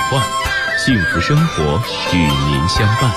话，幸福生活与您相伴。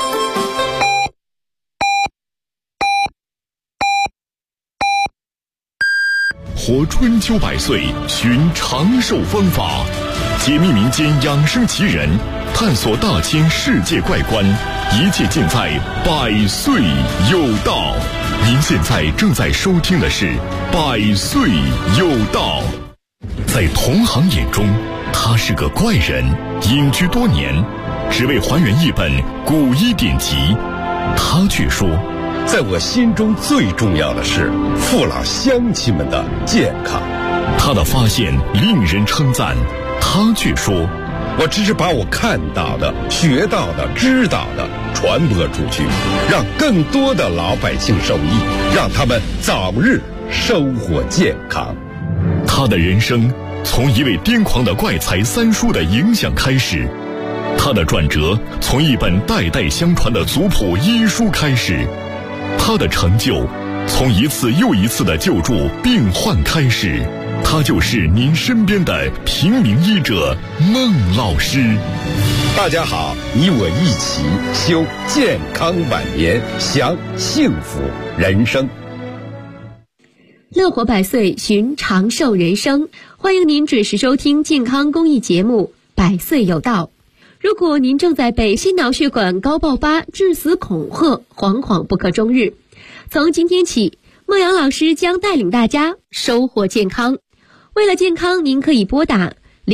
活春秋百岁，寻长寿方法，解密民间养生奇人，探索大千世界怪观，一切尽在百岁有道。您现在正在收听的是百岁有道。在同行眼中，他是个怪人，隐居多年，只为还原一本古医典籍。他却说， 在我心中最重要的是父老乡亲们的健康。 他的发现令人称赞，他却说， 我只是把我看到的、学到的、知道的传播出去，让更多的老百姓受益，让他们早日收获健康。 他的人生从一位癫狂的怪才三叔的影响开始，他的转折从一本代代相传的族谱医书开始，他的成就从一次又一次的救助病患开始。他就是您身边的平民医者孟老师。 大家好，你我一起修健康晚年，享幸福人生。 乐活百岁，寻长寿人生。欢迎您准时收听健康公益节目《百岁有道》。如果您正在被心脑血管高爆发、致死恐吓，惶惶不可终日，从今天起，孟阳老师将带领大家收获健康。为了健康，您可以拨打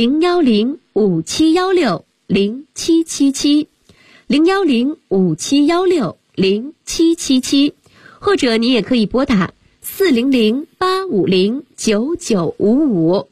010-5716-0777 010-5716-0777，或者您也可以拨打400-850-9955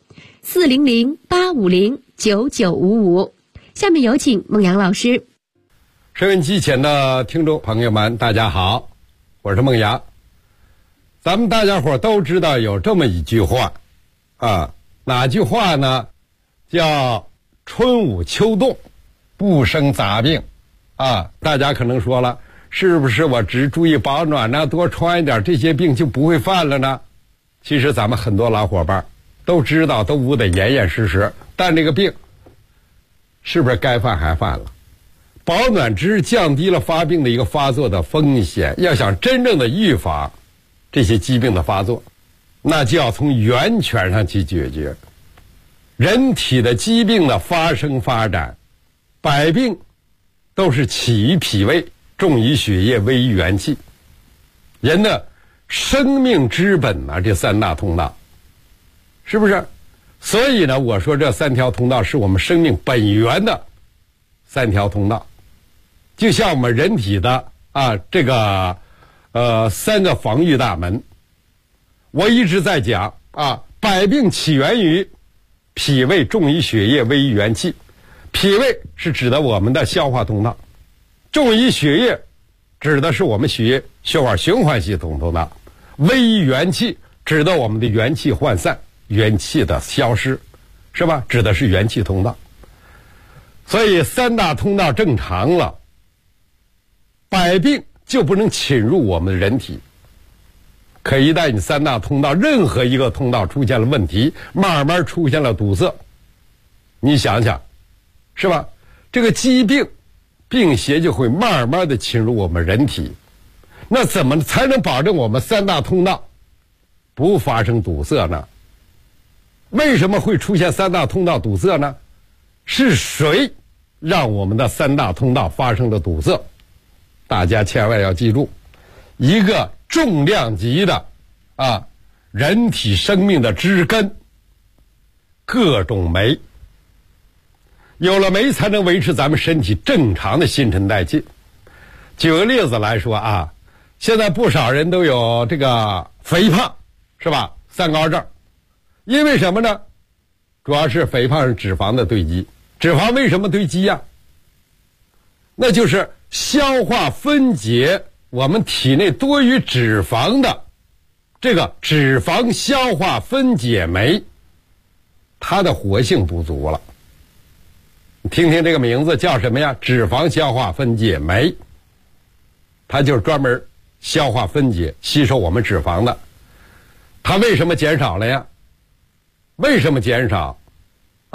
400-850-9955。下面有请孟阳老师。 收音机前的听众朋友们，大家好，我是孟阳。咱们大家伙都知道有这么一句话啊，哪句话呢？叫春捂秋冻，不生杂病啊。大家可能说了，是不是我只注意保暖呢，多穿一点，这些病就不会犯了呢？其实咱们很多老伙伴都知道，都捂得严严实实，但这个病是不是该犯还犯了？保暖只降低了发病的一个发作的风险，要想真正的预防这些疾病的发作，那就要从源泉上去解决。人体的疾病的发生发展，百病都是起于脾胃，重于血液，微于元气。人的生命之本呢，这三大通道，是不是？所以呢，我说这三条通道是我们生命本源的三条通道，就像我们人体的这个三个防御大门。我一直在讲百病起源于脾胃，重于血液，微于元气。脾胃是指的我们的消化通道，重于血液指的是我们血管循环系统通道，微于元气指的我们的元气涣散，元气的消失，是吧？指的是元气通道。所以三大通道正常了，百病就不能侵入我们的人体。可一旦你三大通道任何一个通道出现了问题，慢慢出现了堵塞，你想想，是吧？这个疾病病邪就会慢慢的侵入我们人体。那怎么才能保证我们三大通道不发生堵塞呢？为什么会出现三大通道堵塞呢？是谁让我们的三大通道发生了堵塞？大家千万要记住，一个重量级的人体生命的枝根，各种酶。有了酶才能维持咱们身体正常的新陈代谢。举个例子来说现在不少人都有这个肥胖，是吧？三高症。因为什么呢？主要是肥胖是脂肪的堆积。脂肪为什么堆积呀？那就是消化分解我们体内多余脂肪的这个脂肪消化分解酶，它的活性不足了。你听听这个名字叫什么呀？脂肪消化分解酶。它就是专门消化分解吸收我们脂肪的。它为什么减少了呀？为什么减少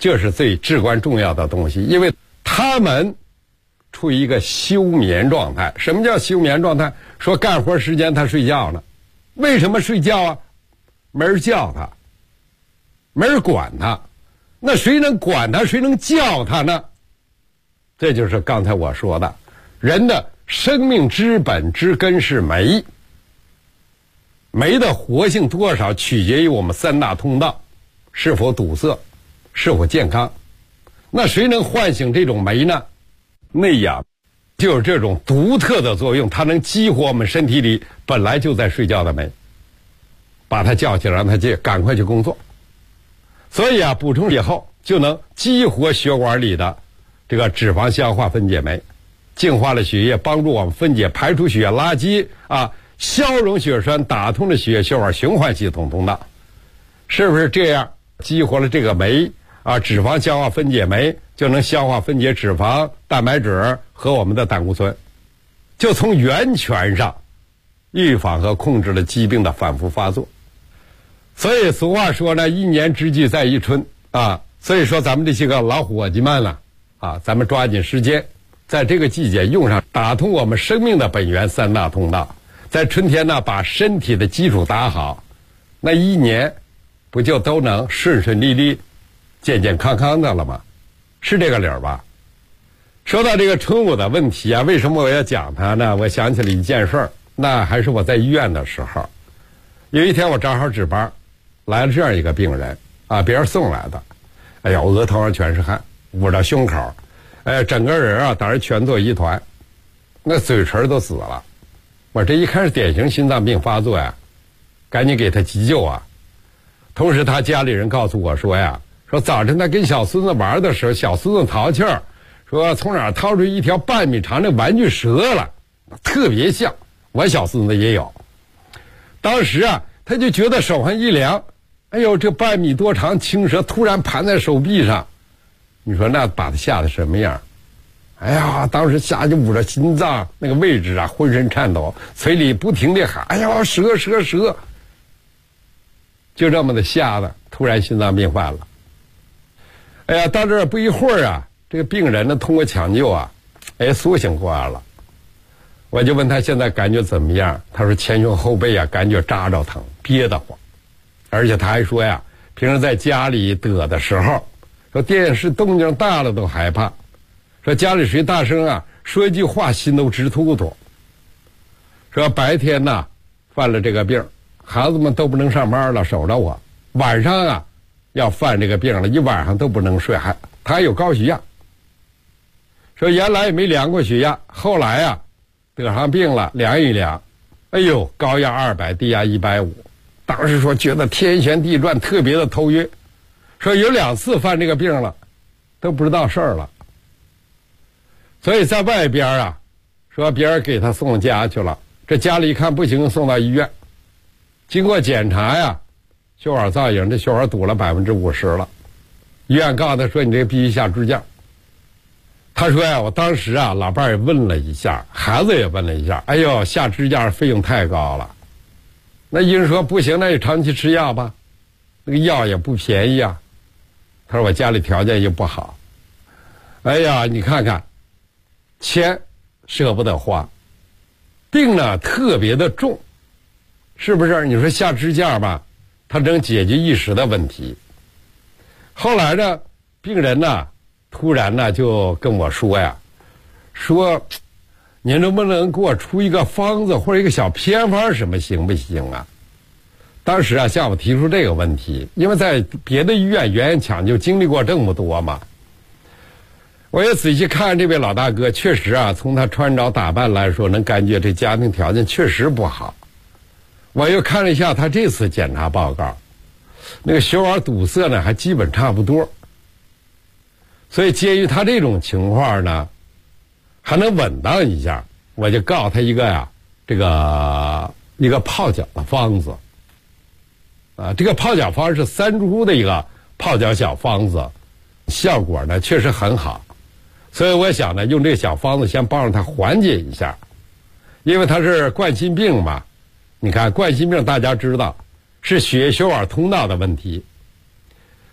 这是最至关重要的东西，因为他们处于一个休眠状态。什么叫休眠状态？说干活时间他睡觉呢。为什么睡觉啊？没人叫他，没人管他，那谁能管他，谁能叫他呢？这就是刚才我说的，人的生命之本之根是酶，酶的活性多少取决于我们三大通道是否堵塞，是否健康。那谁能唤醒这种酶呢？内氧就是这种独特的作用，它能激活我们身体里本来就在睡觉的酶，把它叫起来，让它赶快去工作。所以啊，补充以后就能激活血管里的这个脂肪消化分解酶，净化了血液，帮助我们分解排出血液垃圾啊，消融血栓，打通了血液血管循环系统通道。是不是这样激活了这个酶啊，脂肪消化分解酶就能消化分解脂肪、蛋白质和我们的胆固醇，就从源泉上预防和控制了疾病的反复发作。所以俗话说呢，一年之计在于春啊，所以说咱们这些个老伙计们了啊，咱们抓紧时间在这个季节用上，打通我们生命的本源三大通道，在春天呢把身体的基础打好，那一年不就都能顺顺利利健健康康的了吗？是这个理儿吧？说到这个春捂的问题啊，为什么我要讲它呢？我想起了一件事儿，那还是我在医院的时候，有一天我正好值班，来了这样一个病人啊，别人送来的，哎呀，额头上全是汗，捂到胸口，哎，整个人啊当时全作一团，那嘴唇都紫了。我这一看是典型心脏病发作呀，赶紧给他急救啊。同时他家里人告诉我说呀，说早晨他跟小孙子玩的时候，小孙子淘气儿，说从哪儿掏出一条半米长的玩具蛇了，特别像，我小孙子也有。当时啊他就觉得手上一凉，哎呦，这半米多长青蛇突然盘在手臂上，你说那把他吓得什么样？哎呀，当时吓就捂着心脏那个位置啊，浑身颤抖，嘴里不停地喊，哎呀，蛇蛇蛇，就这么的吓得突然心脏病犯了。哎呀，到这儿不一会儿啊，这个病人呢通过抢救啊，哎，苏醒过来了。我就问他现在感觉怎么样，他说前胸后背啊感觉扎着疼，憋得慌，而且他还说呀，平时在家里得的时候，说电视动静大了都害怕，说家里谁大声啊说一句话心都直突突，说白天呢犯了这个病，孩子们都不能上班了守着我，晚上啊要犯这个病了，一晚上都不能睡，他还有高血压，说原来也没量过血压，后来啊得上病了量一量，哎呦，高压200，低压150，当时说觉得天旋地转，特别的头晕，说有2次犯这个病了都不知道事儿了。所以在外边啊，说别人给他送家去了，这家里一看不行，送到医院，经过检查呀，血管造影，这血管堵了50%了，医院告诉他说你这必须下支架。他说呀，我当时啊老伴儿也问了一下，孩子也问了一下，哎呦，下支架费用太高了。那医生说不行，那就长期吃药吧，那个药也不便宜啊。他说我家里条件也不好，哎呀，你看看钱舍不得花，病呢特别的重，是不是？你说下支架吧，它能解决一时的问题。后来呢，病人呢突然呢就跟我说呀，说您能不能给我出一个方子或者一个小偏方，什么行不行啊？当时啊向我提出这个问题，因为在别的医院原抢救经历过这么多嘛。我也仔细看这位老大哥，确实啊从他穿着打扮来说，能感觉这家庭条件确实不好。我又看了一下他这次检查报告，那个血管堵塞呢还基本差不多。所以鉴于他这种情况呢还能稳当一下，我就告诉他一个呀，这个一个泡脚的方子啊，这个泡脚方是3株的一个泡脚小方子，效果呢确实很好。所以我想呢用这个小方子先帮助他缓解一下，因为他是冠心病嘛，你看冠心病大家知道是血液血管通道的问题，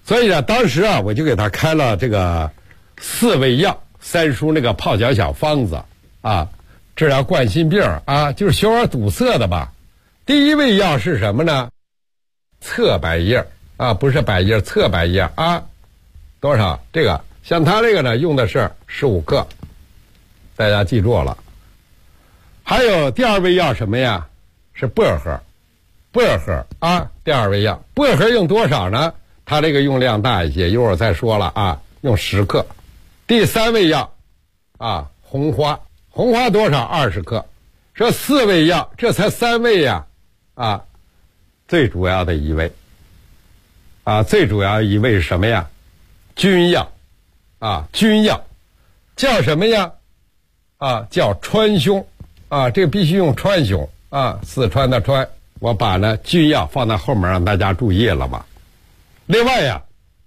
所以呢，当时啊，我就给他开了这个4味药3书那个泡脚小方子啊，治疗冠心病啊，就是血管堵塞的吧。第一味药是什么呢？侧柏叶啊，不是百叶，侧柏叶啊，多少？这个像他这个呢，用的是15克，大家记住了。还有第2味药什么呀？是薄荷，薄荷啊，第2味药，薄荷用多少呢？它这个用量大一些，一会儿再说了啊，用10克。第3味药啊，红花，红花多少？20克。这4味药，这才3味呀，啊，最主要的一味，啊，最主要一味是什么呀？君药，啊，君药，叫什么呀？啊，叫川芎，啊，这个必须用川芎，啊，四川的川，我把呢君药放在后面让大家注意了吧。另外呀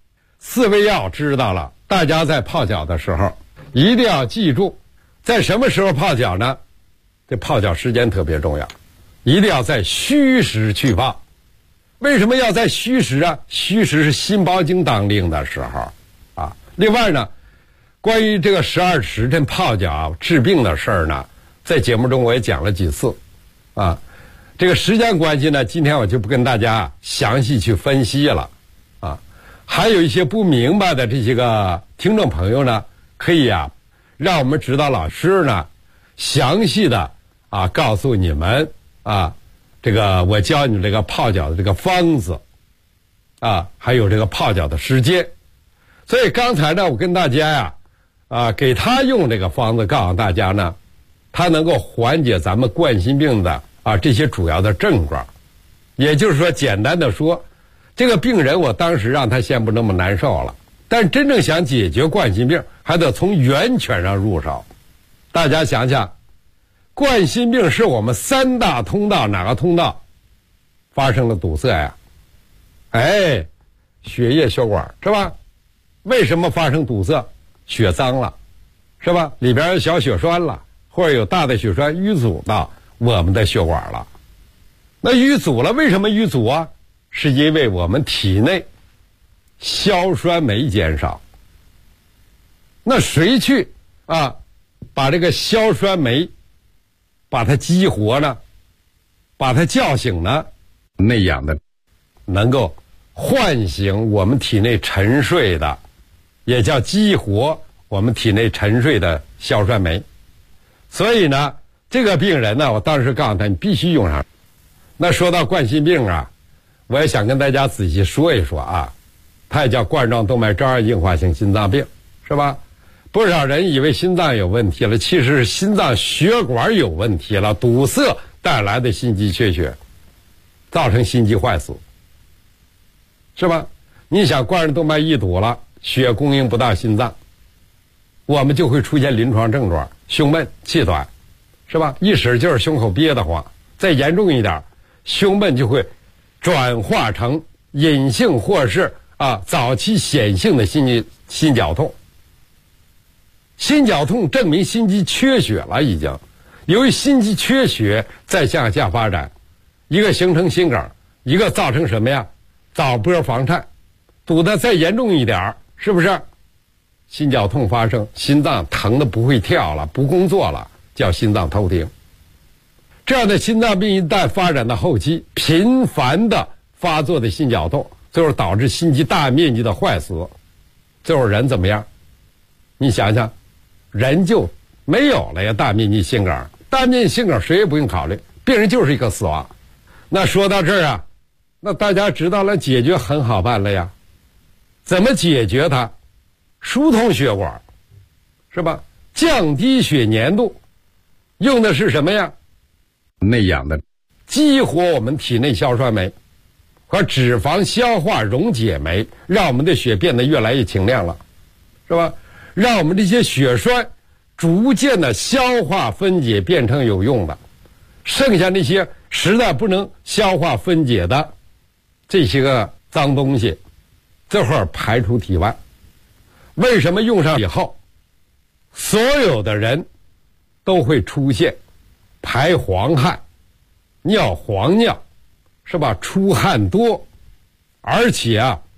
，4味药知道了，大家在泡脚的时候一定要记住，在什么时候泡脚呢？这泡脚时间特别重要，一定要在虚时去泡。为什么要在虚时啊？虚时是心包经当令的时候啊。另外呢，关于这个12时辰泡脚治病的事儿呢，在节目中我也讲了几次啊。这个时间关系呢，今天我就不跟大家详细去分析了啊。还有一些不明白的这些个听众朋友呢，可以啊，让我们指导老师呢详细的啊告诉你们啊，这个我教你这个泡脚的这个方子啊，还有这个泡脚的时间。所以刚才呢，我跟大家呀啊给他用这个方子，告诉大家呢，它能够缓解咱们冠心病的啊这些主要的症状。也就是说，简单的说，这个病人我当时让他先不那么难受了，但真正想解决冠心病，还得从源泉上入手。大家想想，冠心病是我们3大通道，哪个通道发生了堵塞呀？哎，血液血管是吧？为什么发生堵塞？血脏了是吧？里边有小血栓了，或者有大的血栓淤阻到我们的血管了。那淤阻了，为什么淤阻啊？是因为我们体内硝酸酶减少。那谁去啊把这个硝酸酶把它激活呢？把它叫醒呢？那样的能够唤醒我们体内沉睡的，也叫激活我们体内沉睡的硝酸酶。所以呢，这个病人呢，我当时告诉他，你必须用上。那说到冠心病啊，我也想跟大家仔细说一说啊，它也叫冠状动脉粥样硬化性心脏病，是吧？不少人以为心脏有问题了，其实是心脏血管有问题了，堵塞带来的心肌缺血，造成心肌坏死，是吧？你想冠状动脉一堵了，血供应不到心脏，我们就会出现临床症状，胸闷气短，是吧？一使劲胸口憋得慌，再严重一点，胸闷就会转化成隐性或是早期显性的心绞痛。心绞痛证明心肌缺血了已经，由于心肌缺血再向下发展，一个形成心梗，一个造成什么呀？早波房颤，堵得再严重一点，是不是？心绞痛发生，心脏疼得不会跳了，不工作了，叫心脏偷停。这样的心脏病一旦发展到后期，频繁的发作的心绞痛，最后导致心肌大面积的坏死，最后人怎么样？你想想，人就没有了呀，大面积心梗。大面积心梗谁也不用考虑，病人就是一个死亡。那说到这儿啊，那大家知道了，解决很好办了呀。怎么解决它？疏通血管，是吧？降低血粘度，用的是什么呀？那样的激活我们体内硝酸酶和脂肪消化溶解酶，让我们的血变得越来越清亮了，是吧？让我们这些血栓逐渐的消化分解变成有用的，剩下那些实在不能消化分解的这些个脏东西，这会儿排出体外。为什么用上以后，所有的人都会出现排黄汗、尿黄尿，是吧？出汗多，而且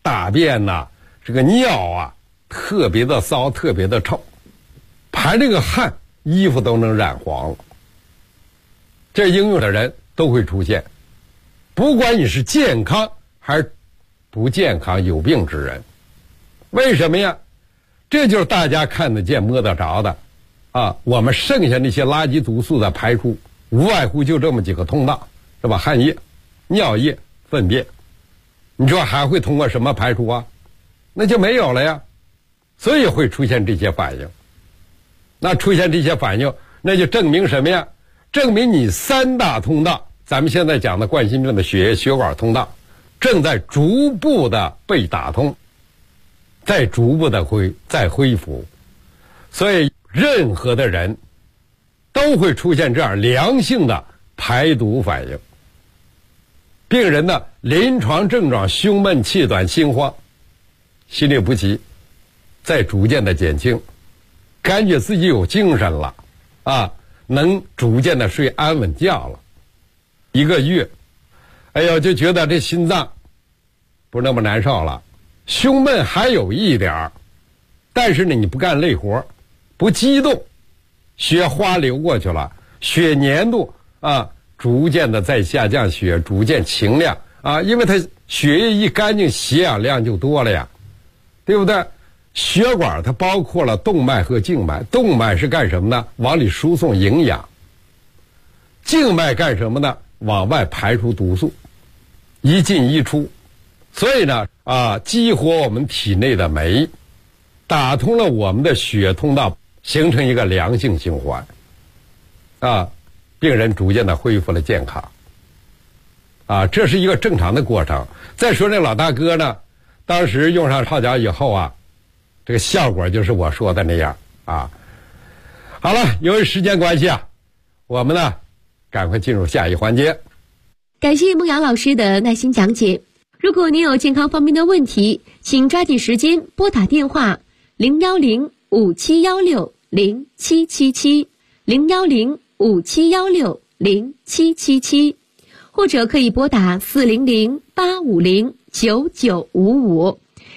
大便呐，这个尿啊，特别的骚，特别的臭，排这个汗，衣服都能染黄了。这应用的人都会出现，不管你是健康还是不健康、有病之人。为什么呀？这就是大家看得见、摸得着的啊。我们剩下那些垃圾毒素的排出，无外乎就这么几个通道，是吧？汗液、尿液、粪便。你说还会通过什么排出啊？那就没有了呀。所以会出现这些反应。那出现这些反应，那就证明什么呀？证明你三大通道，咱们现在讲的冠心病的血液血管通道，正在逐步的被打通，在逐步的再恢复。所以任何的人都会出现这样良性的排毒反应。病人的临床症状胸闷、气短、心慌、心律不齐，在逐渐的减轻，感觉自己有精神了啊，能逐渐的睡安稳觉了。1个月，哎呦，就觉得这心脏不那么难受了，胸闷还有一点儿，但是呢，你不干累活，不激动，血花流过去了，血粘度啊逐渐的在下降，血逐渐清亮啊，因为它血液一干净，血氧量就多了呀，对不对？血管它包括了动脉和静脉，动脉是干什么呢？往里输送营养。静脉干什么呢？往外排出毒素，一进一出。所以呢，激活我们体内的酶，打通了我们的血通道，形成一个良性循环。病人逐渐的恢复了健康。这是一个正常的过程。再说这老大哥呢，当时用上泡脚以后啊，这个效果就是我说的那样啊。好了，由于时间关系啊，我们呢赶快进入下一环节。 感谢孟阳老师的耐心讲解。如果您有健康方面的问题，请抓紧时间拨打电话010-5716-0777 010-5716-0777，或者可以拨打400-850-9955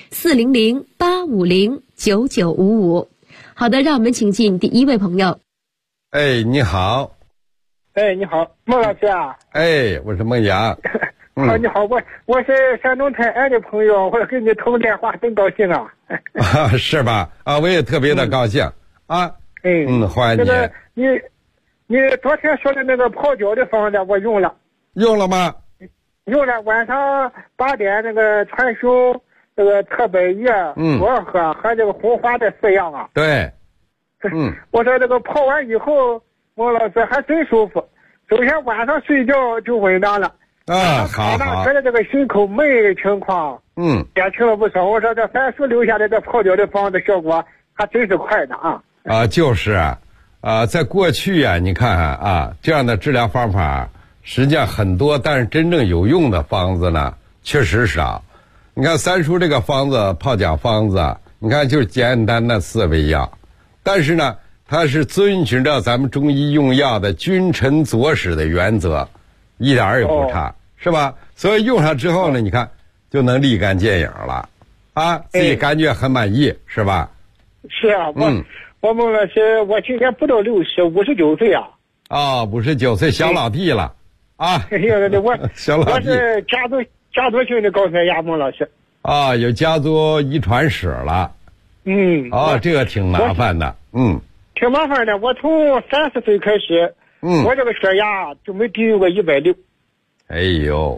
400-850-9955。好的，让我们请进第一位朋友。 你好。 你好，孟老师啊。 我是孟阳。 你好，我是山东泰安的朋友，我跟你通电话真高兴啊。 是吧？我也特别的高兴啊。欢迎你。 你昨天说的那个泡脚的方子我用了。 用了吗？ 用了，晚上8点那个川芎这个特百叶多喝和这个红花的4样啊。 对。 我说这个泡完以后，孟老师还真舒服。首先晚上睡觉就稳当了。 好。 觉得这个心口闷的情况减轻了不少。我说这樊叔留下来这泡脚的方子效果还真是快的啊。 就是在过去啊，你看看这样的治疗方法实际上很多，但是真正有用的方子呢确实少。你看三叔这个方子泡脚方子，你看就是简单的4味药，但是呢它是遵循着咱们中医用药的君臣佐使的原则，一点也不差，是吧？所以用上之后呢，你看就能立竿见影了自己感觉很满意，是吧？ 是啊，我孟老师，我今年不到60， 59岁啊。 59岁小老弟了小老弟。 我是家族性的高血压，孟老师。 有家族遗传史了。这个挺麻烦的。 挺麻烦的。我从30岁开始，我这个血压就没低于过160。 哎呦。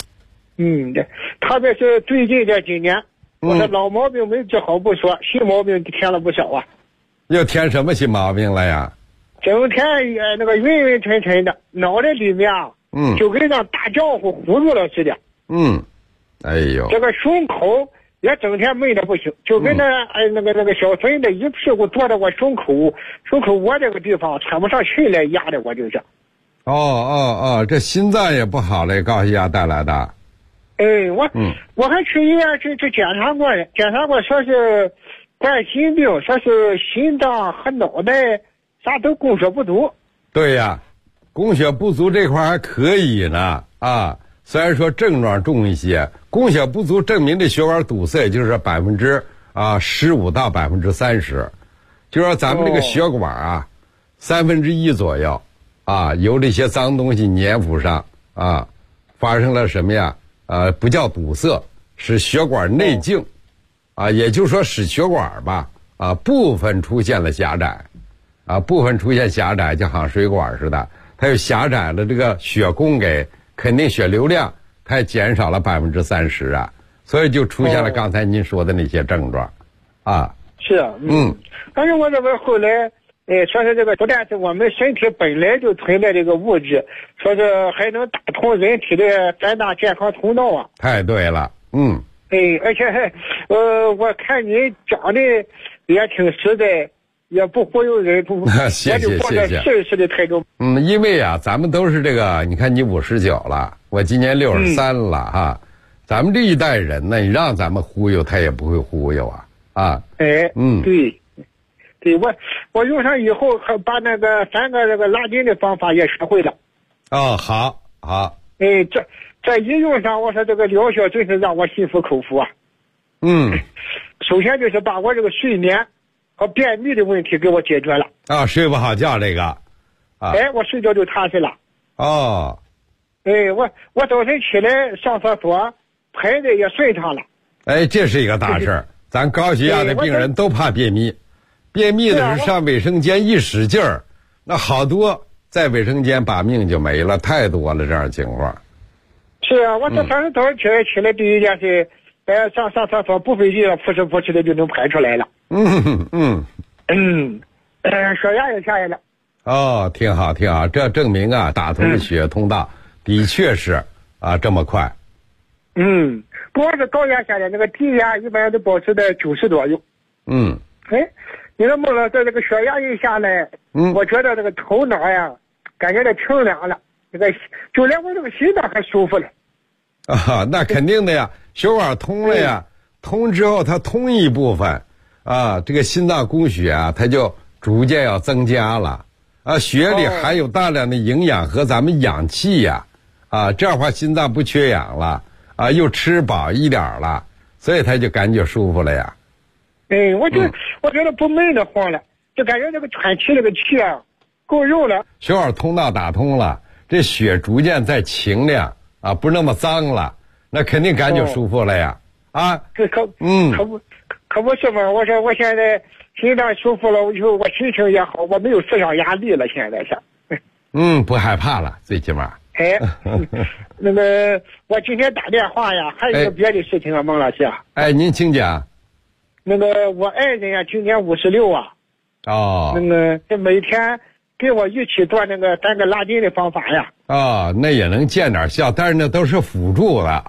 特别是最近这几年，我的老毛病没治好不说，新毛病添了不少啊。 又添什么新毛病了呀？ 整天那个晕晕沉沉的，脑袋里面就跟那大浆糊糊住了似的。 哎呦。 这个胸口也整天闷的不行，就跟那个小孙子一屁股坐在我胸口窝这个地方喘不上气来，压的我就是。 这心脏也不好嘞，高血压带来的。 我还去医院去检查过了，说是冠心病，说是心脏和脑袋啥都供血不足。 对呀，供血不足这块还可以呢虽然说症状重一些，供血不足证明这血管堵塞就是15%到30%，就说咱们这个血管啊，1/3左右啊由这些脏东西粘附上啊，发生了什么呀？不叫堵塞，使血管内径啊，也就是说使血管吧部分出现了狭窄啊，部分出现狭窄，就好像水管似的，它有狭窄了，这个血供给肯定血流量它也减少了30%啊，所以就出现了刚才您说的那些症状啊。 是啊，但是我这个后来说是这个不但是我们身体本来就存在这个物质，说是还能打通人体的3大健康通道啊。 太对了， 而且还我看你讲的也挺实在，也不忽悠人， 谢谢我就抱着试试的态度。 因为啊，咱们都是这个，你看你59了，我今年63了哈，咱们这一代人呢，你让咱们忽悠，他也不会忽悠啊。对，我用上以后，还把那个3个这个拉筋的方法也学会了。 哦，好。 这一用上，我说这个疗效真是让我心服口服啊。首先就是把我这个睡眠和便秘的问题给我解决了。睡不好觉这个。我睡觉就踏实了。我早晨起来上厕所，排的也顺畅了。 这是一个大事儿。咱高血压的病人都怕便秘，便秘的时候上卫生间一使劲儿，那好多在卫生间把命就没了，太多了这样情况。 是啊，我这早上起来第一件事，上厕所不费劲了，扑哧的就能排出来了。血压也下来了。 挺好，这证明啊，打通了血液通道，的确是这么快。 不光是高压下来，那个低压一般都保持在90左右。你说孟老师，这个血压一下来，我觉得这个头脑呀，感觉到清凉了，这个就连我这个心脏还舒服了。 那肯定的呀，血管通了呀，通之后它通一部分这个心脏供血它就逐渐要增加了血里含有大量的营养和咱们氧气呀这样的话心脏不缺氧了又吃饱一点了，所以它就感觉舒服了呀。 我觉得不闷得慌了，就感觉这个喘气这个气够用了。 血管通道打通了，这血逐渐在清亮不那么脏了，那肯定感觉舒服了呀。 这可不是嘛？我说我现在心脏舒服了，我心情也好，我没有思想压力了，现在是。 不害怕了，最起码。 那个我今天打电话呀，还有一个别的事情孟老师。 您请讲。 那个我爱人今年56那个这每天跟我一起做那个3个拉筋的方法呀。 那也能见点效，但是那都是辅助的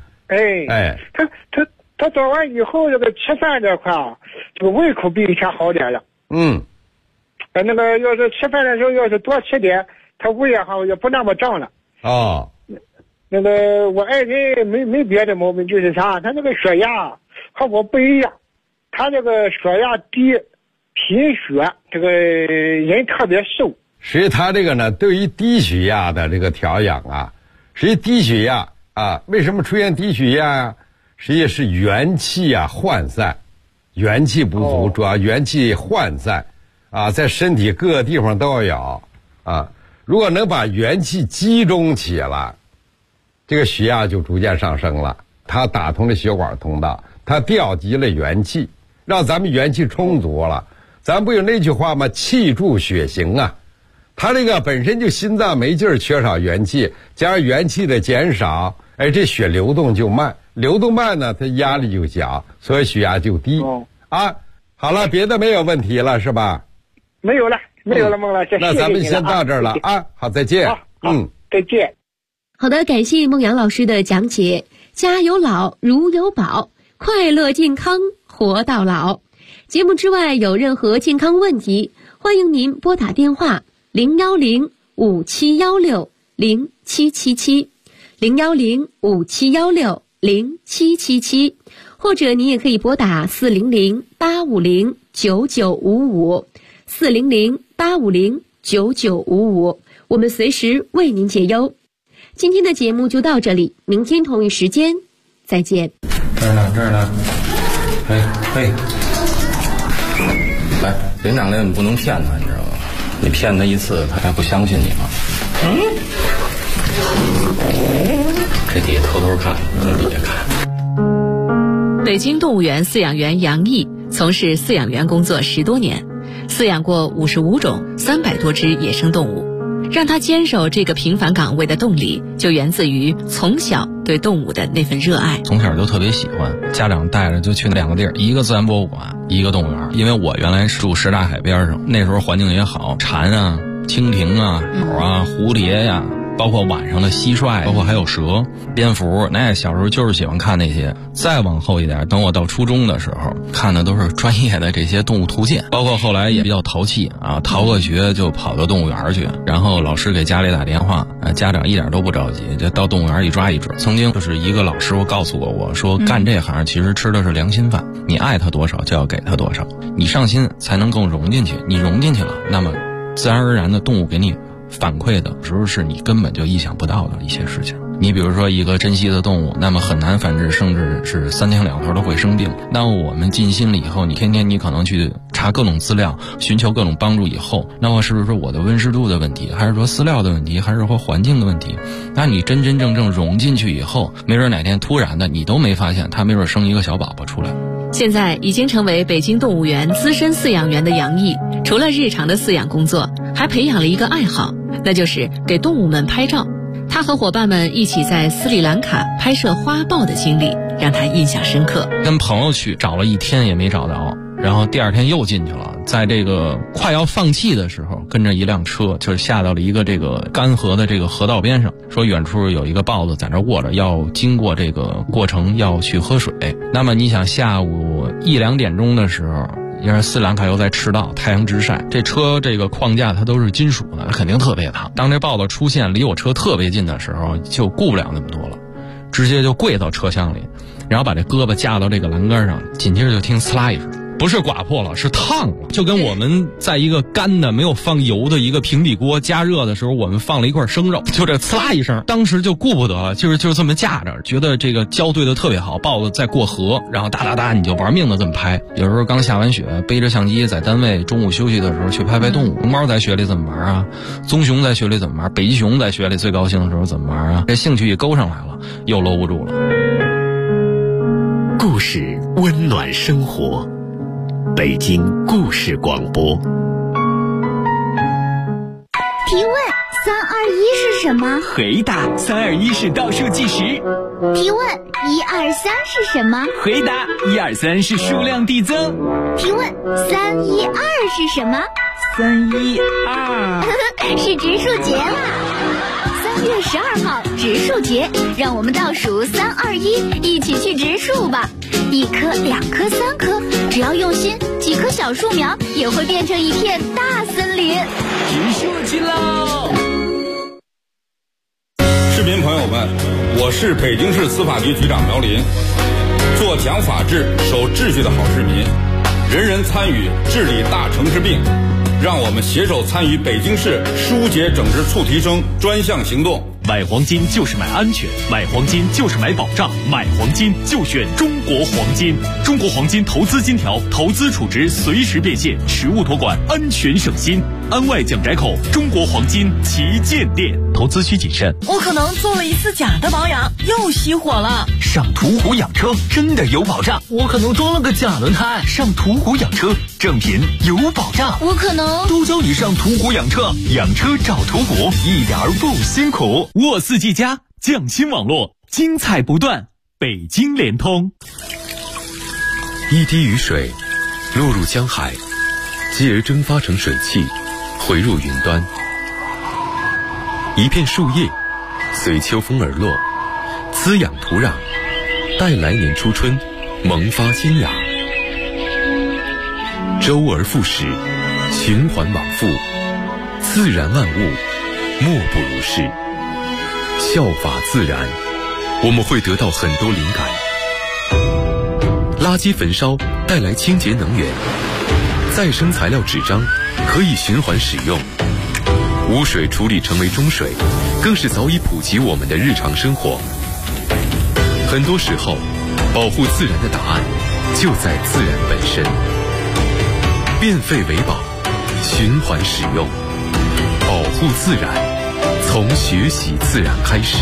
他做完以后，这个吃饭这块这个胃口比以前好点了。那个要是吃饭的时候要是多吃点，他胃也不那么胀了。那个我爱人没别的毛病，就是啥，他那个血压和我不一样，他这个血压低，贫血，这个人特别瘦。 实际他这个呢，对于低血压的这个调养实际低血压为什么出现低血压实际是元气涣散，元气不足，主要元气涣散在身体各个地方都有如果能把元气集中起来，这个血压就逐渐上升了。它打通了血管通道，它调集了元气，让咱们元气充足了。咱不有那句话吗？气助血行它这个本身就心脏没劲儿，缺少元气，加上元气的减少，这血流动就慢，流动慢呢，它压力就小，所以血压就低好了，别的没有问题了是吧？ 没有了，孟老师。 那咱们先到这儿了好，再见。 再见。 好的，感谢孟阳老师的讲解。家有老，如有宝，快乐健康活到老。节目之外有任何健康问题，欢迎您拨打电话010-5716-0777 010-5716-0777，或者您也可以拨打400-850-9955 400-850-9955，我们随时为您解忧。 今天的节目就到这里，明天同一时间再见。 这儿呢，嘿，来，领奖类你不能骗他，你知道吗？你骗他一次，他还不相信你吗？这底下偷偷看，底下看。 北京动物园饲养员杨毅从事饲养员工作10多年，饲养过55种300多只野生动物。让他坚守这个平凡岗位的动力，就源自于从小对动物的那份热爱。 从小就特别喜欢，家长带着就去2个地儿，一个自然博物馆，一个动物园。因为我原来住什刹海边上，那时候环境也好，蝉啊、蜻蜓啊、鸟啊、蝴蝶呀，包括晚上的蟋蟀，包括还有蛇、蝙蝠，那小时候就是喜欢看那些。再往后一点，等我到初中的时候，看的都是专业的这些动物图鉴，包括后来也比较淘气啊，逃个学就跑到动物园去，然后老师给家里打电话，家长一点都不着急，就到动物园一抓一准。曾经就是一个老师我告诉过我说，干这行其实吃的是良心饭，你爱他多少就要给他多少，你上心才能更融进去，你融进去了，那么自然而然的动物给你反馈的时候是你根本就意想不到的一些事情。你比如说一个珍稀的动物，那么很难繁殖，甚至是3天2头都会生病。那我们尽心了以后，你天天你可能去查各种资料，寻求各种帮助以后，那么是不是说我的温湿度的问题，还是说饲料的问题，还是说环境的问题？那你真真正正融进去以后，没准哪天突然的你都没发现，它没准生一个小宝宝出来。 现在已经成为北京动物园资深饲养员的杨毅，除了日常的饲养工作，还培养了一个爱好，那就是给动物们拍照。他和伙伴们一起在斯里兰卡拍摄花豹的经历让他印象深刻。 跟朋友去找了1天也没找到，然后第2天又进去了，在这个快要放弃的时候，跟着一辆车就是下到了一个这个干河的这个河道边上，说远处有一个豹子在那卧着，要经过这个过程要去喝水。那么你想下午1、2点钟的时候，因为斯里兰卡又在赤道，太阳直晒，这车这个框架它都是金属的，肯定特别烫。当这豹子出现离我车特别近的时候，就顾不了那么多了，直接就跪到车厢里，然后把这胳膊架到这个栏杆上，紧接着就听呲啦一声，不是刮破了，是烫了，就跟我们在一个干的没有放油的一个平底锅加热的时候，我们放了一块生肉，就这呲啦一声，当时就顾不得了，就是这么架着，觉得这个胶对的特别好，豹子在过河，然后哒哒哒你就玩命的这么拍。有时候刚下完雪，背着相机在单位中午休息的时候去拍动物。熊猫在雪里怎么玩啊？棕熊在雪里怎么玩？北极熊在雪里最高兴的时候怎么玩啊？这兴趣一勾上来了，又搂不住了。 故事温暖生活，北京故事广播。 提问：321是什么？ 回答：321是倒数计时。 提问：123是什么？ 回答：123是数量递增。 提问：312是什么 ？312 是植树节啦！3月12号植树节，让我们倒数321，一起去植树吧！1棵、2棵、3棵，只要用心，几棵小树苗也会变成一片大森林。 植树去喽！ 市民朋友们，我是北京市司法局局长苗林。做讲法治、守秩序的好市民，人人参与治理大城市病。让我们携手参与北京市疏解整治处提升专项行动。 买黄金就是买安全，买黄金就是买保障，买黄金就选中国黄金。中国黄金投资金条，投资储值随时变现，实物托管，安全省心。安外蒋宅口中国黄金旗舰店。投资需谨慎。 我可能做了一次假的保养，又熄火了。 上途虎养车真的有保障。 我可能装了个假轮胎。 上途虎养车，正品有保障。 我可能都教你上途虎养车，养车找途虎，一点儿不辛苦。沃4G+匠心网络，精彩不断。北京联通。 一滴雨水落入江海，继而蒸发成水汽，回入云端。一片树叶随秋风而落，滋养土壤，待来年初春萌发新芽。周而复始，循环往复，自然万物莫不如是。效法自然，我们会得到很多灵感。垃圾焚烧带来清洁能源，再生材料纸张可以循环使用。 污水处理成为中水，更是早已普及我们的日常生活。很多时候，保护自然的答案就在自然本身。变废为宝，循环使用，保护自然，从学习自然开始。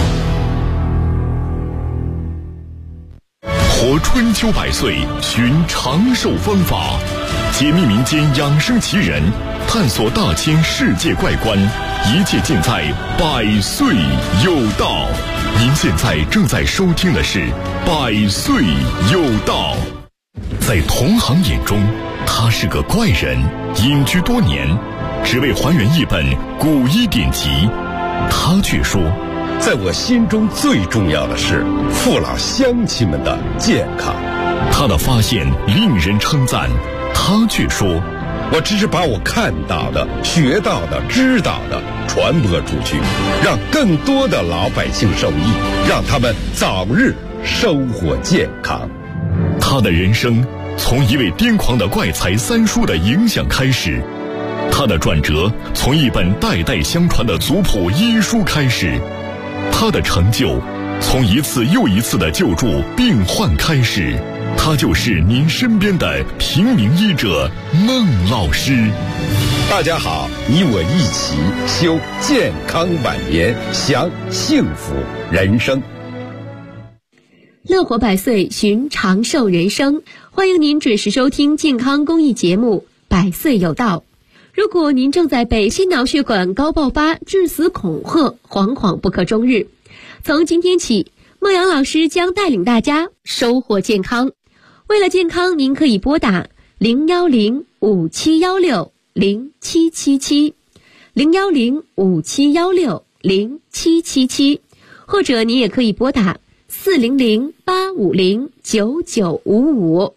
活春秋百岁，寻长寿方法，解密民间养生奇人，探索大千世界怪观，一切尽在百岁有道。您现在正在收听的是百岁有道。在同行眼中，他是个怪人，隐居多年，只为还原一本古医典籍。他却说， 在我心中最重要的是父老乡亲们的健康。 他的发现令人称赞，他却说， 我只是把我看到的、学到的、知道的传播出去，让更多的老百姓受益，让他们早日收获健康。 他的人生从一位癫狂的怪才三叔的影响开始，他的转折从一本代代相传的族谱医书开始，他的成就从一次又一次的救助病患开始。他就是您身边的平民医者孟老师。 大家好，你我一起修健康晚年，享幸福人生。 乐活百岁，寻长寿人生，欢迎您准时收听健康公益节目《百岁有道》。如果您正在被心脑血管高爆发、致死恐吓，惶惶不可终日，从今天起，孟阳老师将带领大家收获健康。为了健康，您可以拨打010-5716-0777 010-5716-0777，或者您也可以拨打400-850-9955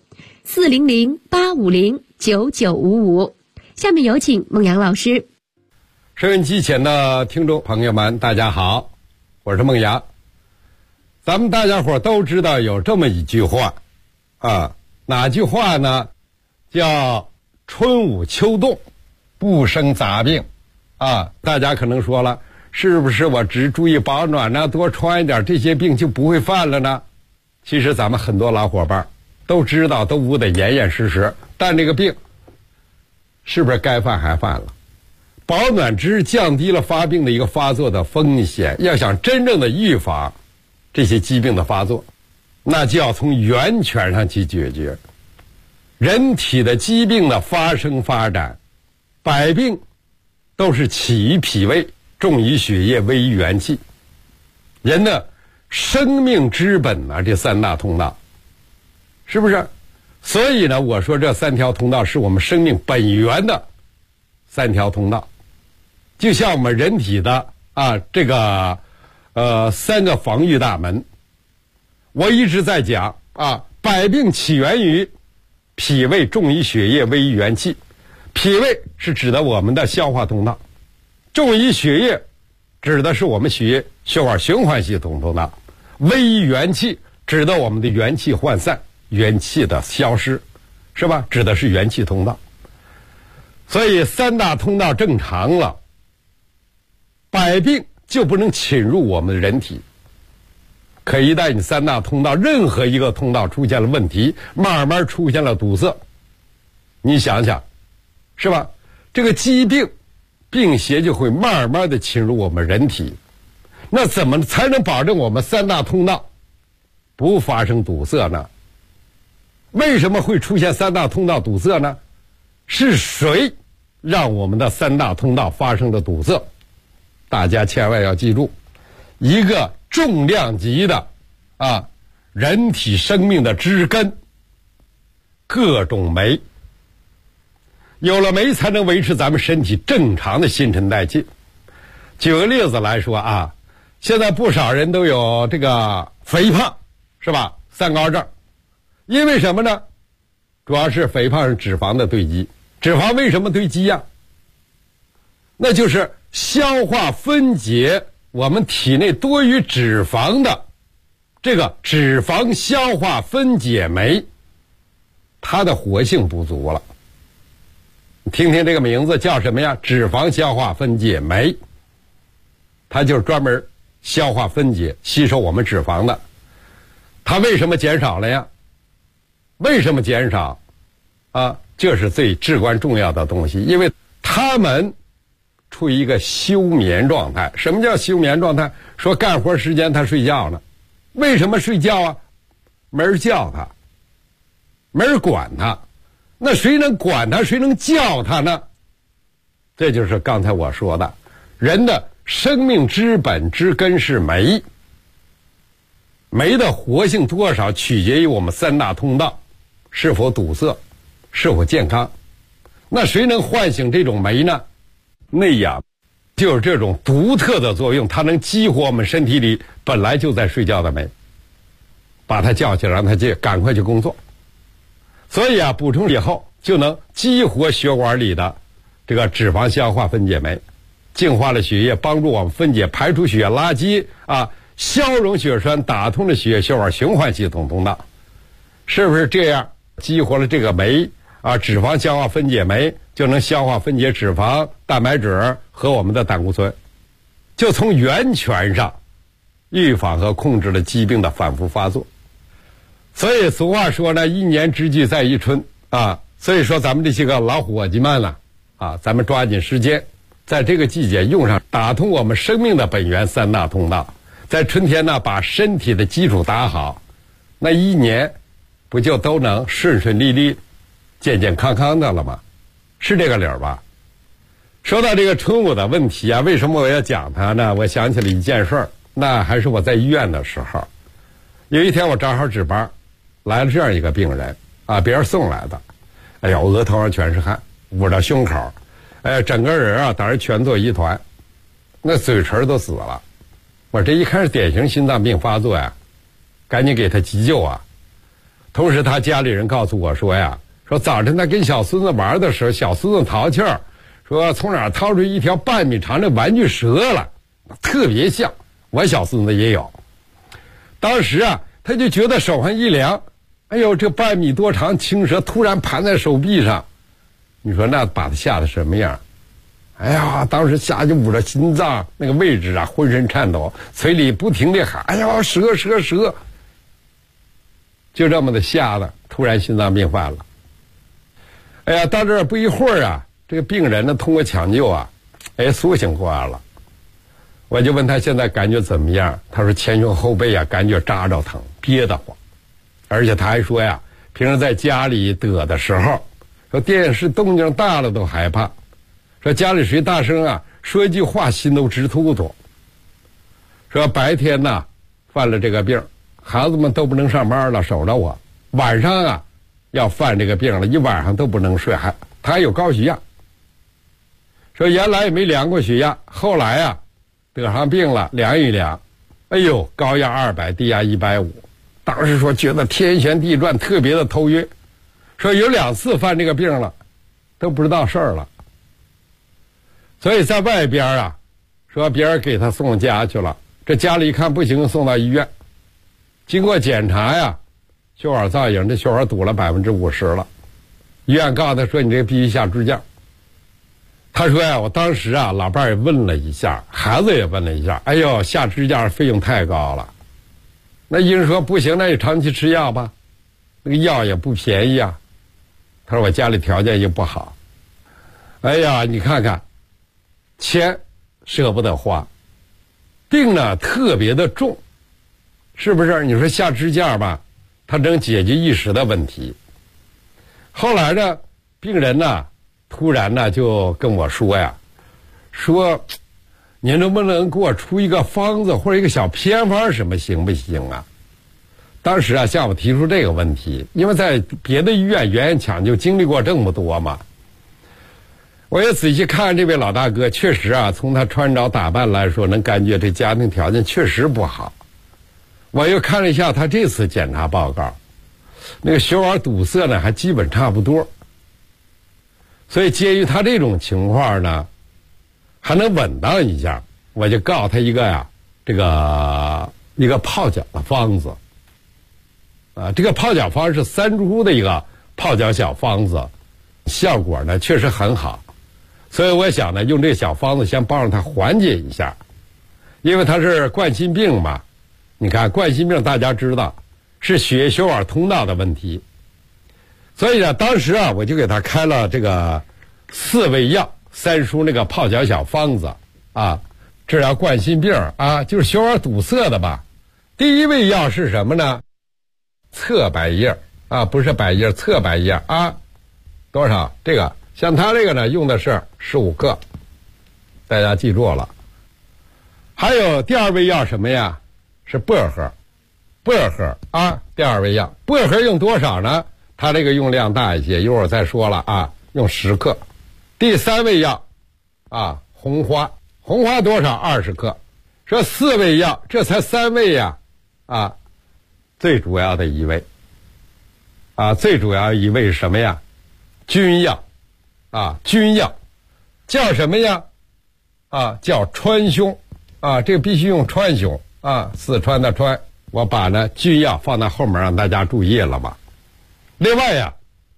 400-850-9955。下面有请孟阳老师。 收音机前的听众朋友们，大家好，我是孟阳。咱们大家伙都知道有这么一句话啊，哪句话呢？叫春捂秋冻，不生杂病啊。大家可能说了，是不是我只注意保暖呢，多穿一点，这些病就不会犯了呢？其实咱们很多老伙伴都知道，都捂得严严实实，但这个病是不是该犯还犯了？保暖只降低了发病的一个发作的风险，要想真正的预防这些疾病的发作，那就要从源泉上去解决。人体的疾病的发生发展，百病都是起于脾胃，重于血液，微于元气。人的生命之本啊，这三大通道，是不是？所以呢，我说这三条通道是我们生命本源的三条通道，就像我们人体的这个三个防御大门。我一直在讲百病起源于脾胃，重于血液，微于元气。脾胃是指的我们的消化通道，重于血液指的是我们血管循环系统通道，微于元气指的我们的元气涣散，元气的消失，是吧？指的是元气通道。所以三大通道正常了，百病就不能侵入我们的人体。可一旦你三大通道任何一个通道出现了问题，慢慢出现了堵塞，你想想，是吧？这个疾病病邪就会慢慢的侵入我们人体。那怎么才能保证我们三大通道不发生堵塞呢？为什么会出现三大通道堵塞呢？是谁让我们的三大通道发生的堵塞？大家千万要记住，一个重量级的人体生命的枝根，各种酶。有了酶才能维持咱们身体正常的新陈代谢。举个例子来说现在不少人都有这个肥胖，是吧？三高症。因为什么呢？主要是肥胖是脂肪的堆积。脂肪为什么堆积呀？那就是消化分解我们体内多余脂肪的这个脂肪消化分解酶，它的活性不足了。 听听这个名字叫什么呀？脂肪消化分解酶。它就是专门消化分解吸收我们脂肪的。它为什么减少了呀？为什么减少啊？这是最至关重要的东西，因为它们处于一个休眠状态。什么叫休眠状态？说干活时间他睡觉呢。为什么睡觉啊？没人叫他，没人管他。那谁能管他，谁能叫他呢？这就是刚才我说的，人的生命之本之根是酶。酶的活性多少取决于我们三大通道是否堵塞，是否健康。那谁能唤醒这种酶呢？内氧就是这种独特的作用，它能激活我们身体里本来就在睡觉的酶，把它叫起来，让它赶快去工作。所以啊，补充以后就能激活血管里的这个脂肪消化分解酶，净化了血液，帮助我们分解排出血液垃圾啊，消融血栓，打通了血管循环系统通道。是不是这样激活了这个酶啊，脂肪消化分解酶就能消化分解脂肪、蛋白质和我们的胆固醇，就从源泉上预防和控制了疾病的反复发作。所以俗话说呢，一年之计在于春啊。所以说咱们这些个老伙计们呢啊，咱们抓紧时间在这个季节用上，打通我们生命的本源三大通道，在春天呢把身体的基础打好，那一年不就都能顺顺利利健健康康的了吗？是这个理儿吧？说到这个春捂的问题啊，为什么我要讲它呢？我想起了一件事儿，那还是我在医院的时候，有一天我正好值班，来了这样一个病人啊，别人送来的，哎呀，额头上全是汗，捂到胸口，哎，整个人啊当时全作一团，那嘴唇都死了。我这一看是典型心脏病发作呀，赶紧给他急救啊。同时他家里人告诉我说呀，说早晨他跟小孙子玩的时候，小孙子淘气儿，说从哪儿掏出一条半米长的玩具蛇来，特别像，我小孙子也有。当时啊他就觉得手上一凉，哎呦，这半米多长青蛇突然盘在手臂上，你说那把他吓得什么样？哎呀，当时吓就捂着心脏那个位置啊，浑身颤抖，嘴里不停地喊，哎呀，蛇蛇蛇。就这么的吓得突然心脏病犯了。哎呀，到这儿不一会儿啊，这个病人呢通过抢救啊，哎，苏醒过来了。我就问他现在感觉怎么样，他说前胸后背啊感觉扎着疼，憋得慌。而且他还说呀，平时在家里得的时候，说电视动静大了都害怕，说家里谁大声啊说一句话心都直突突。说白天呢犯了这个病，孩子们都不能上班了，守着我，晚上啊要犯这个病了，一晚上都不能睡，他还有高血压。说原来也没量过血压，后来啊得上病了，量一量，哎呦，高压200，低压150。当时说觉得天旋地转，特别的头晕。说有2次犯这个病了，都不知道事儿了。所以在外边啊，说别人给他送家去了，这家里一看不行，送到医院。经过检查呀，血管造影，这血管堵了50%了。医院告诉他说你这个必须下支架。他说呀，我当时啊，老伴儿也问了一下，孩子也问了一下，哎呦，下支架费用太高了。那医生说不行，那你长期吃药吧，那个药也不便宜啊。他说我家里条件也不好。哎呀，你看看，钱舍不得花，病呢特别的重，是不是？你说下支架吧，它能解决一时的问题。后来呢，病人呢突然呢就跟我说呀，说您能不能给我出一个方子或者一个小偏方，什么行不行啊？当时啊向我提出这个问题，因为在别的医院原研抢救经历过这么多嘛。我也仔细看这位老大哥，确实啊从他穿着打扮来说，能感觉这家庭条件确实不好。我又看了一下他这次检查报告，那个血管堵塞呢还基本差不多。所以鉴于他这种情况呢还能稳当一下，我就告诉他一个呀，这个一个泡脚的方子啊，这个泡脚方是3株的一个泡脚小方子， 效果呢确实很好，所以我想呢，用这个小方子先帮助他缓解一下，因为他是冠心病嘛。你看冠心病大家知道是血液血管通道的问题，所以呢，当时啊我就给他开了这个4味药3蔬那个泡脚小方子啊，治疗冠心病啊，就是血管堵塞的吧。第一味药是什么呢？侧柏叶啊，不是百叶，侧柏叶啊，多少？这个像他这个呢，用的是15克，大家记住了。还有第2味药什么呀？是薄荷，薄荷啊，第2味药，薄荷用多少呢？它这个用量大一些，一会儿再说了啊，用10克。第3味药啊，红花，红花多少？20克。说4味药，这才3味呀，啊，最主要的一味，啊，最主要一味是什么呀？君药，啊，君药，叫什么呀？啊，叫川芎，啊，这个必须用川芎，啊，四川的川，我把呢君药放在后面让大家注意了吧。另外呀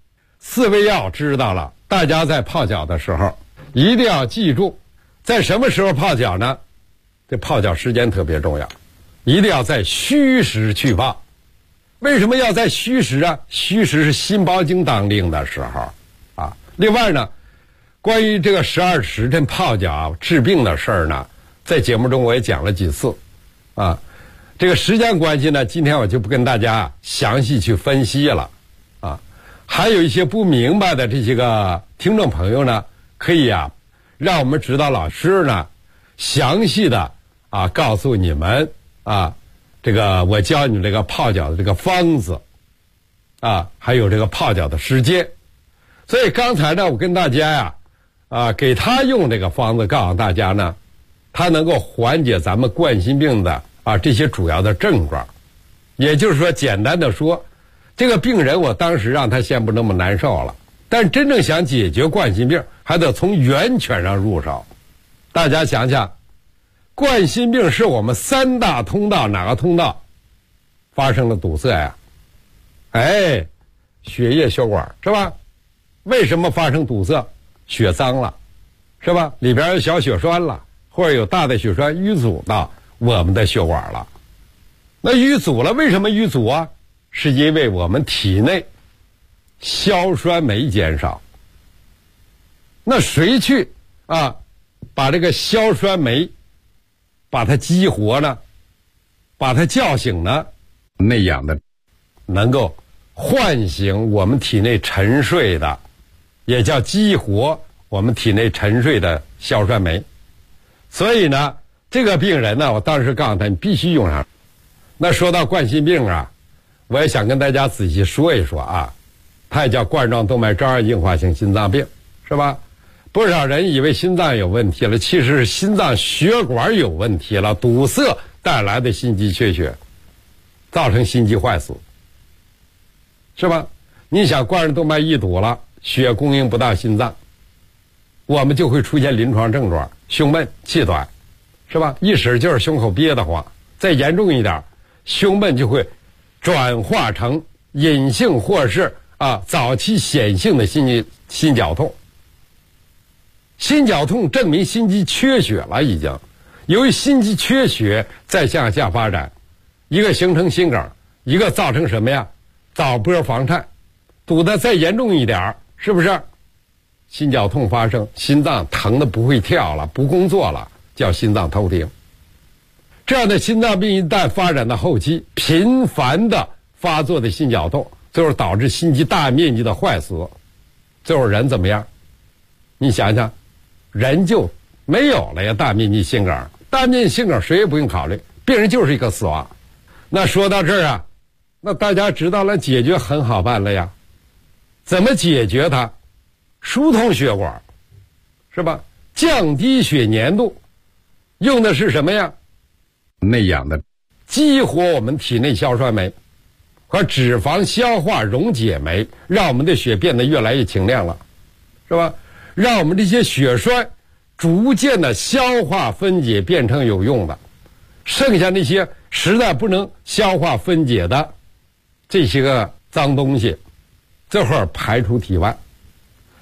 ，4味药知道了，大家在泡脚的时候一定要记住，在什么时候泡脚呢？这泡脚时间特别重要，一定要在虚时去泡。为什么要在虚时啊？虚时是心包经当令的时候啊。另外呢，关于这个12时辰泡脚治病的事儿呢，在节目中我也讲了几次啊。这个时间关系呢，今天我就不跟大家详细去分析了啊。还有一些不明白的这些个听众朋友呢，可以啊，让我们指导老师呢详细的啊告诉你们啊，这个我教你这个泡脚的这个方子啊，还有这个泡脚的时间。所以刚才呢，我跟大家呀给他用这个方子，告诉大家呢，它能够缓解咱们冠心病的这些主要的症状。也就是说，简单的说，这个病人我当时让他先不那么难受了，但真正想解决冠心病，还得从源泉上入手。大家想想，冠心病是我们3大通道哪个通道发生了堵塞呀？哎，血液血管是吧？为什么发生堵塞？血脏了是吧？里边有小血栓了，或者有大的血栓淤阻到我们的血管了。那淤阻了，为什么淤阻啊？是因为我们体内硝酸酶减少。那谁去把这个硝酸酶把它激活呢？把它叫醒呢？那样的能够唤醒我们体内沉睡的，也叫激活我们体内沉睡的硝酸酶。所以呢，这个病人呢，我当时告诉他你必须用上。那说到冠心病啊，我也想跟大家仔细说一说啊，它也叫冠状动脉粥样硬化性心脏病，是吧？不少人以为心脏有问题了，其实是心脏血管有问题了，堵塞带来的心肌缺血，造成心肌坏死，是吧？你想冠状动脉一堵了，血供应不到心脏，我们就会出现临床症状，胸闷气短，是吧？一使劲胸口憋得慌，再严重一点，胸闷就会转化成隐性或是早期显性的心绞痛。心绞痛证明心肌缺血了已经，由于心肌缺血再向下发展，一个形成心梗，一个造成什么呀？早搏房颤，堵得再严重一点，是不是？心绞痛发生，心脏疼得不会跳了，不工作了，叫心脏偷停。这样的心脏病一旦发展到后期，频繁的发作的心绞痛，最后导致心肌大面积的坏死，最后人怎么样？你想想，人就没有了呀，大面积心梗。大面积心梗谁也不用考虑，病人就是一个死亡。那说到这儿啊，那大家知道了，解决很好办了呀。怎么解决它？疏通血管，是吧？降低血粘度，用的是什么呀？那样的激活我们体内硝酸酶和脂肪消化溶解酶，让我们的血变得越来越清亮了，是吧？让我们这些血栓逐渐的消化分解变成有用的，剩下那些实在不能消化分解的这些个脏东西，这会儿排出体外。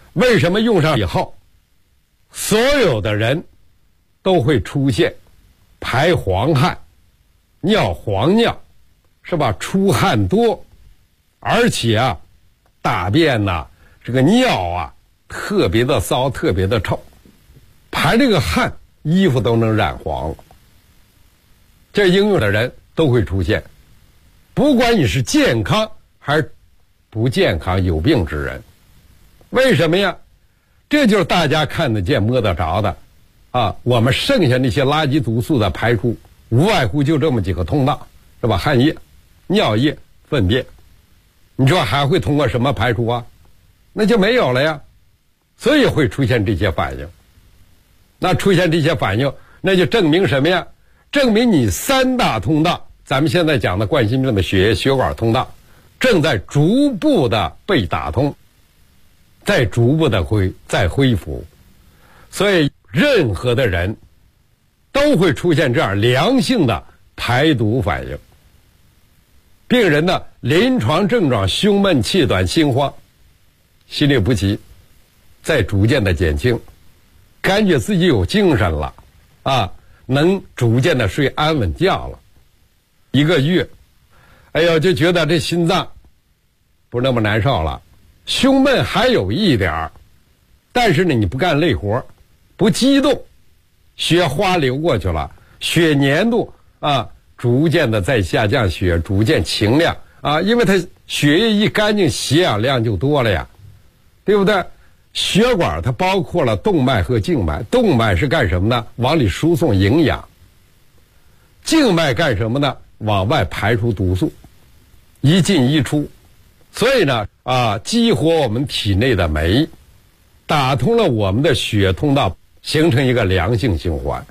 为什么用上以后，所有的人都会出现排黄汗、尿黄尿，是吧？出汗多，而且啊，大便呐，这个尿啊，特别的骚，特别的臭，排这个汗，衣服都能染黄了。这应用的人都会出现，不管你是健康还是不健康、有病之人。为什么呀？这就是大家看得见、摸得着的啊。我们剩下那些垃圾毒素的排出，无外乎就这么几个通道，是吧？汗液、尿液、粪便。你说还会通过什么排出啊？那就没有了呀。所以会出现这些反应。那出现这些反应，那就证明什么呀？证明你三大通道，咱们现在讲的冠心病的血液血管通道，正在逐步的被打通，在逐步的再恢复。所以任何的人都会出现这样良性的排毒反应。病人的临床症状胸闷气短心慌心律不齐在逐渐的减轻，感觉自己有精神了啊，能逐渐的睡安稳觉了。1个月，哎呦，就觉得这心脏不那么难受了，胸闷还有一点儿，但是呢，你不干累活，不激动，血花流过去了，血粘度啊，逐渐的在下降，血逐渐清亮啊，因为它血液一干净，血氧量就多了呀，对不对？血管它包括了动脉和静脉，动脉是干什么呢？往里输送营养。静脉干什么呢？往外排出毒素，一进一出。所以呢，激活我们体内的酶，打通了我们的血通道，形成一个良性循环。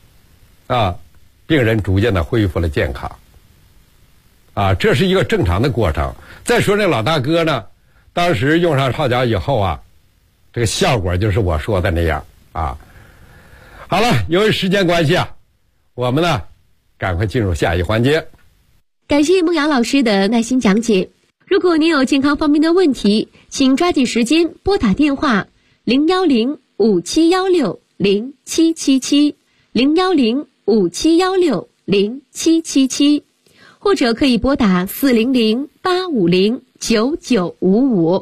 病人逐渐的恢复了健康。这是一个正常的过程。再说这老大哥呢，当时用上泡脚以后啊，这个效果就是我说的那样啊。好了，由于时间关系啊，我们呢赶快进入下一环节。 感谢孟阳老师的耐心讲解。如果您有健康方面的问题，请抓紧时间拨打电话010-5716-0777 010-5716-0777，或者可以拨打400-850-9955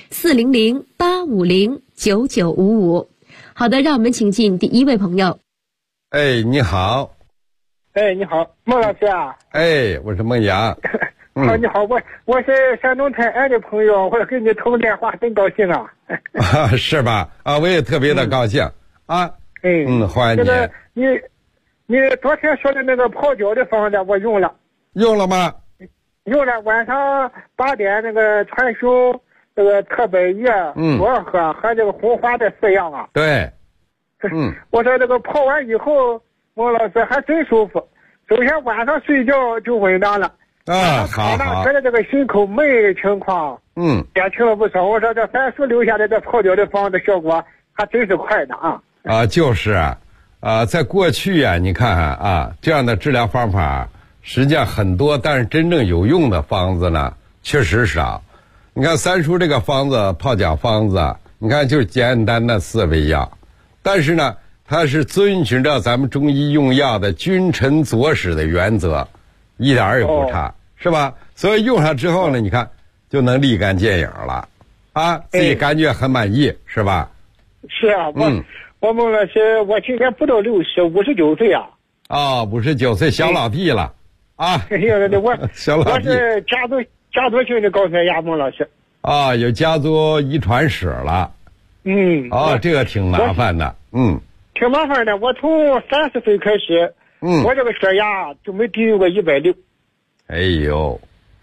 400-850-9955。好的，让我们请进第一位朋友。 哎，你好。 哎，你好，孟老师啊。 哎，我是孟阳。 你好，我是山东泰安的朋友，我给你通电话，真高兴啊。 是吧？我也特别的高兴啊。欢迎你。 你昨天说的那个泡脚的方子我用了。 用了吗？ 用了，晚上8点那个川芎这个特百叶多喝和这个红花的4样啊。 对。 我说这个泡完以后，孟老师还真舒服。首先晚上睡觉就稳当了。 好。 觉得这个心口闷的情况，减轻了不少。我说这三叔留下的这泡脚的方子效果还真是快的啊。 就是在过去啊，你看这样的治疗方法实际上很多，但是真正有用的方子呢确实少。你看三叔这个方子泡脚方子，你看就是简单的4味药，但是呢它是遵循着咱们中医用药的君臣佐使的原则，一点也不差，是吧？所以用上之后呢，你看就能立竿见影了自己感觉很满意，是吧？ 是啊，我孟老师，我今年不到60， 59岁啊。 59岁小老弟了小老弟。 我是家族性的高血压，孟老师。 有家族遗传史了。这个挺麻烦的。 挺麻烦的。我从30岁开始，我这个血压就没低于过160。 哎呦。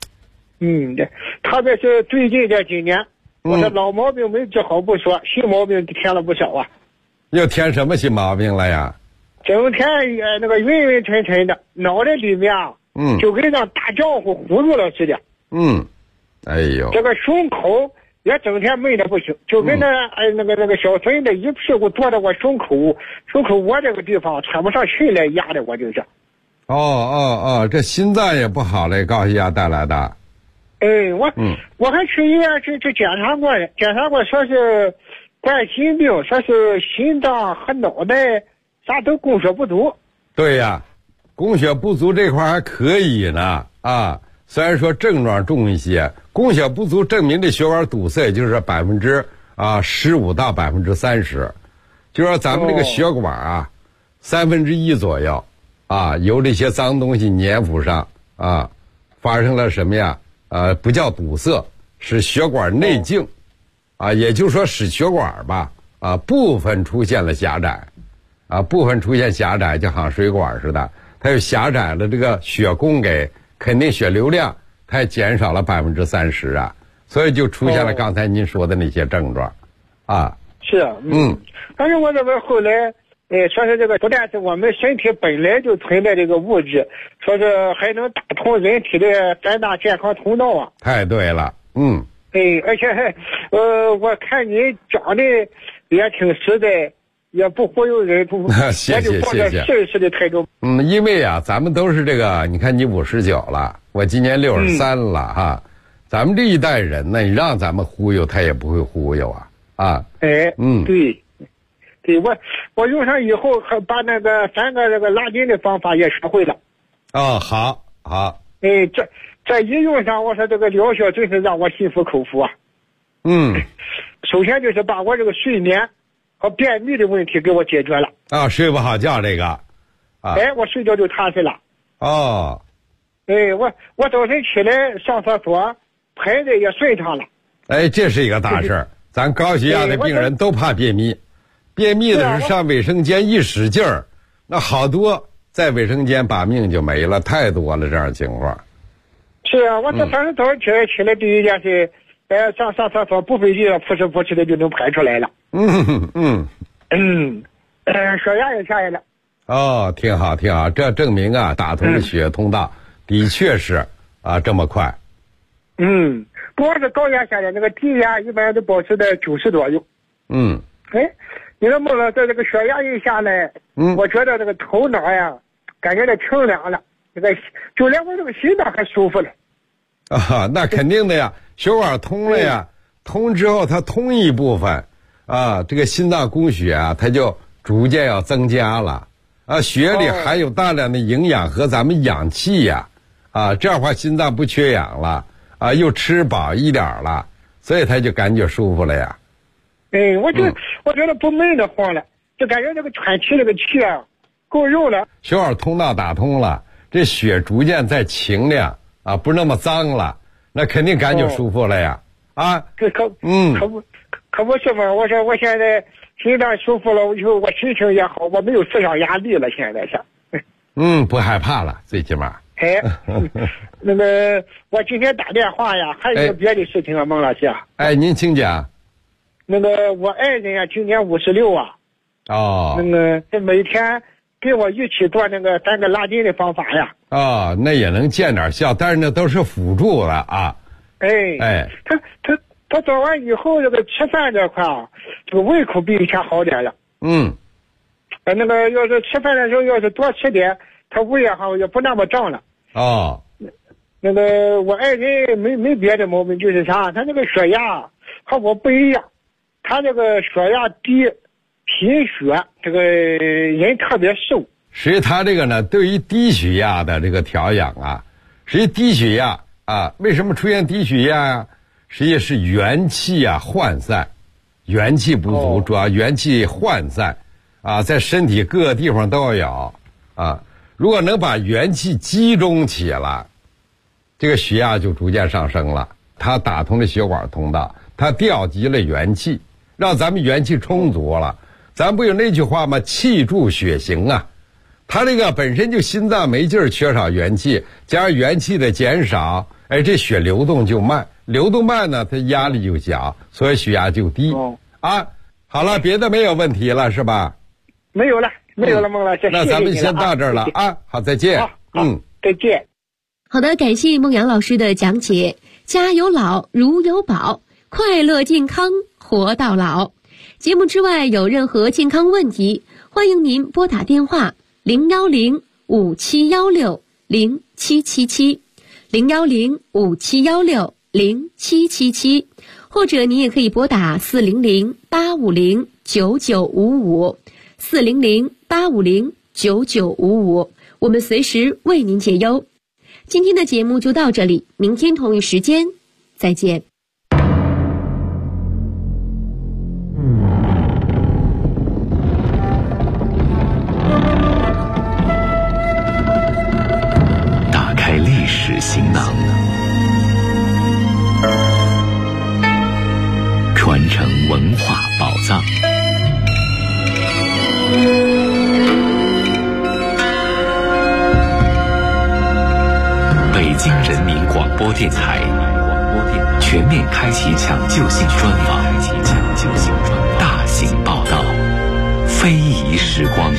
特别是最近这几年，我的老毛病没治好不说，新毛病添了不少啊。 又添什么新毛病了呀？ 整天那个晕晕沉沉的，脑袋里面就跟那大浆糊糊住了似的。 哎呦， 这个胸口也整天闷的不行，就跟那个小孙子一屁股坐在我胸口窝这个地方喘不上气来压的我就是。 这心脏也不好嘞，高血压带来的。 我还去医院去检查过，说是冠心病，说是心脏和脑袋啥都供血不足。 对呀，供血不足这块还可以呢啊，虽然说症状重一些，供血不足证明这血管堵塞就是15%到30%，就说咱们这个血管啊，1/3左右啊，由这些脏东西粘附上啊，发生了什么呀？不叫堵塞，是血管内径啊，也就是说使血管吧部分出现了狭窄啊，部分出现狭窄，就好像水管似的，它就狭窄了这个血供给，肯定血流量它也减少了30%啊，所以就出现了刚才您说的那些症状啊。 是啊，但是我这个后来说是这个不但是我们身体本来就存在这个物质，说是还能打通人体的3大健康通道啊。 太对了， 而且还我看你讲的也挺实在，也不忽悠人， 谢谢。 现实的态度。 因为啊，咱们都是这个，你看你59了，我今年63了哈，咱们这一代人呢，你让咱们忽悠，他也不会忽悠啊。 对，我用上以后，还把那个3个这个拉筋的方法也学会了。 好。 这一用上，我说这个疗效真是让我心服口服啊。首先就是把我这个睡眠和便秘的问题给我解决了。 睡不好觉这个。 我睡觉就踏实了。我早晨起来上厕所，排的也顺畅了。 这是一个大事儿。咱高血压的病人都怕便秘，便秘的是上卫生间一使劲儿，那好多在卫生间把命就没了，太多了这样情况。 是啊，我这早上起来第一件事，上厕所不费劲，扑哧的就能排出来了。血压也下来了。 挺好，这证明啊，打通了血液通道，的确是这么快。 不光是高压下来，那个低压一般都保持在90左右。你说孟老师，这个血压一下来，我觉得这个头脑呀，感觉到清凉了，这个就连我这个心脏还舒服了。 那肯定的呀，血管通了呀，通之后它通一部分这个心脏供血它就逐渐要增加了血里含有大量的营养和咱们氧气呀这样的话心脏不缺氧了又吃饱一点了，所以它就感觉舒服了呀。 我觉得不闷得慌了，就感觉这个喘气这个气够用了。 血管通道打通了，这血逐渐在清亮不那么脏了，那肯定感觉舒服了呀。 可不是嘛？我说我现在心脏舒服了，以后我心情也好，我没有思想压力了，现在是。 不害怕了，最起码。 那个我今天打电话呀，还有一个别的事情孟老师。 您请讲。 那个我爱人今年56那个每天跟我一起做那个3个拉筋的方法呀。 那也能见点效，但是那都是辅助的他做完以后，这个吃饭这块这个胃口比以前好点了。那个要是吃饭的时候要是多吃点，他胃也不那么胀了。那个我爱人没别的毛病，就是啥，他那个血压和我不一样，他这个血压低，贫血，这个人特别瘦。 实际他这个呢，对于低血压的这个调养实际低血压为什么出现低血压实际是元气涣散，元气不足，主要元气涣散在身体各个地方都有如果能把元气集中起来，这个血压就逐渐上升了。它打通了血管通道，它调集了元气，让咱们元气充足了。咱不有那句话吗？气助血行它这个本身就心脏没劲儿，缺少元气，加上元气的减少，这血流动就慢，流动慢呢，它压力就小，所以血压就低好了，别的没有问题了是吧？ 没有了，孟老师。 那咱们先到这儿了好，再见。 再见。 好的，感谢孟阳老师的讲解。家有老，如有宝，快乐健康活到老。节目之外有任何健康问题，欢迎您拨打电话010-5716-0777，010-5716-0777， 或者你也可以拨打400-850-9955，400-850-9955，我们随时为您解忧。今天的节目就到这里，明天同一时间再见。 打开历史行囊，传承文化宝藏。北京人民广播电台全面开启抢救性专访，大型报道，非遗时光。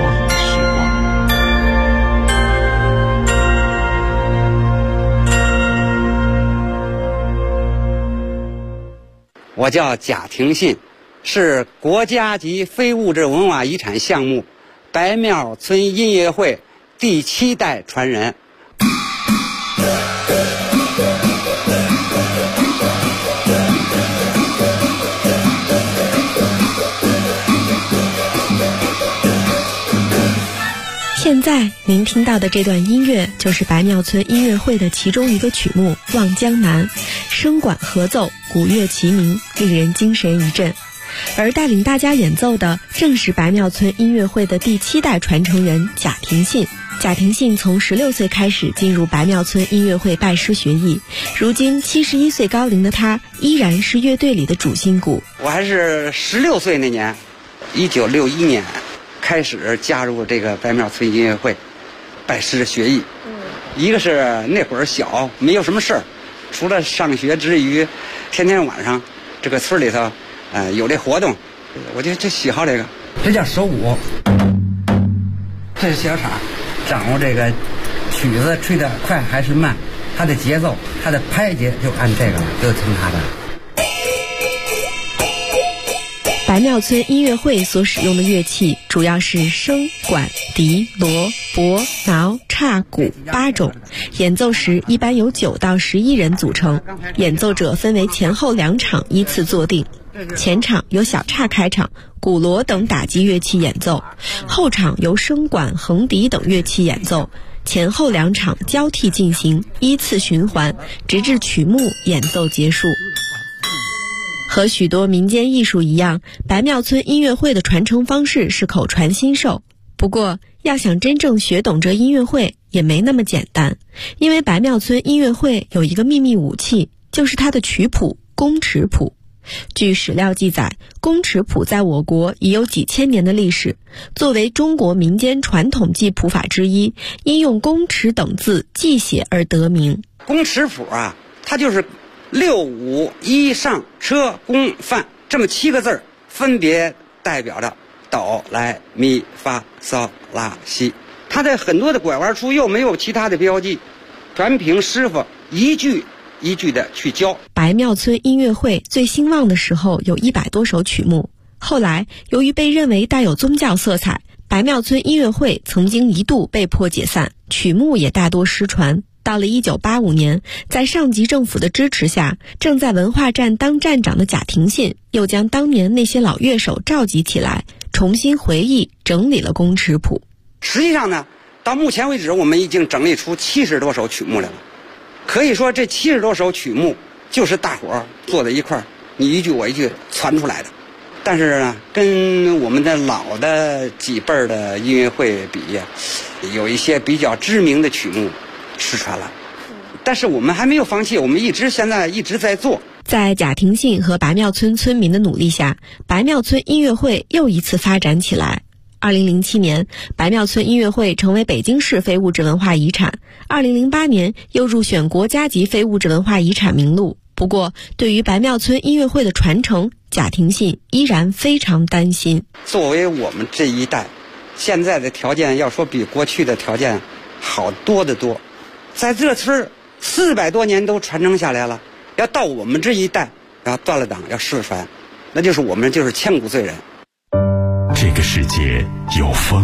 我叫贾廷信，是国家级非物质文化遗产项目白庙村音乐会第7代传人。 现在您听到的这段音乐就是白庙村音乐会的其中一个曲目《望江南》，声管合奏，鼓乐齐鸣，令人精神一振。而带领大家演奏的正是白庙村音乐会的第7代传承人贾廷信。贾廷信从16岁开始进入白庙村音乐会拜师学艺，如今71岁高龄的他依然是乐队里的主心骨。 我还是16岁那年，1961年开始加入这个白庙村音乐会，拜师学艺。一个是那会儿小，没有什么事儿，除了上学之余，天天晚上这个村里头，有这活动，我就喜好这个。这叫手鼓，这是小场，掌握这个曲子吹得快还是慢，它的节奏，它的拍节就按这个，就听它的。 白庙村音乐会所使用的乐器主要是笙、管、笛、锣、钹、挠、叉、鼓8种，演奏时一般由9到11人组成，演奏者分为前后2场依次坐定。前场由小叉开场，鼓锣等打击乐器演奏，后场由笙管、横笛等乐器演奏，前后2场交替进行，依次循环，直至曲目演奏结束。和许多民间艺术一样，白庙村音乐会的传承方式是口传心授。不过，要想真正学懂这音乐会也没那么简单，因为白庙村音乐会有一个秘密武器，就是它的曲谱宫尺谱。据史料记载，宫尺谱在我国已有几千年的历史，作为中国民间传统记谱法之一，因用宫尺等字记写而得名。 宫尺谱啊，它就是6、5、1上车宫范这么7个字，分别代表着哆来咪发嗦拉西。它的很多的拐弯处又没有其他的标记，全凭师傅一句一句的去教。 白庙村音乐会最兴旺的时候有100多首曲目，后来由于被认为带有宗教色彩，白庙村音乐会曾经一度被迫解散，曲目也大多失传。到了1985年，在上级政府的支持下，正在文化站当站长的贾廷信又将当年那些老乐手召集起来，重新回忆整理了宫尺谱。 实际上呢，到目前为止我们已经整理出70多首曲目来了。可以说这70多首曲目就是大伙儿坐在一块儿，你一句我一句传出来的。但是呢，跟我们的老的几辈儿的音乐会比，有一些比较知名的曲目失传了，但是我们还没有放弃，我们现在一直在做。 在贾廷信和白庙村村民的努力下，白庙村音乐会又一次发展起来。2007年，白庙村音乐会成为北京市非物质文化遗产，2008年又入选国家级非物质文化遗产名录。不过，对于白庙村音乐会的传承，贾廷信依然非常担心。 作为我们这一代，现在的条件要说比过去的条件好多得多。在这村400多年都传承下来了，要到我们这一代要断了档要失传，那就是我们就是千古罪人。 这个世界有风，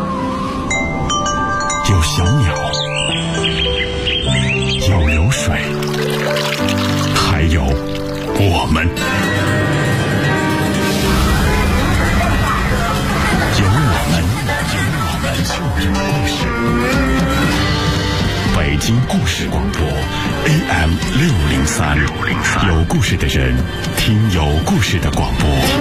有小鸟，有流水，还有我们。有我们就有故事。北京故事广播 AM 603，有故事的人，听有故事的广播。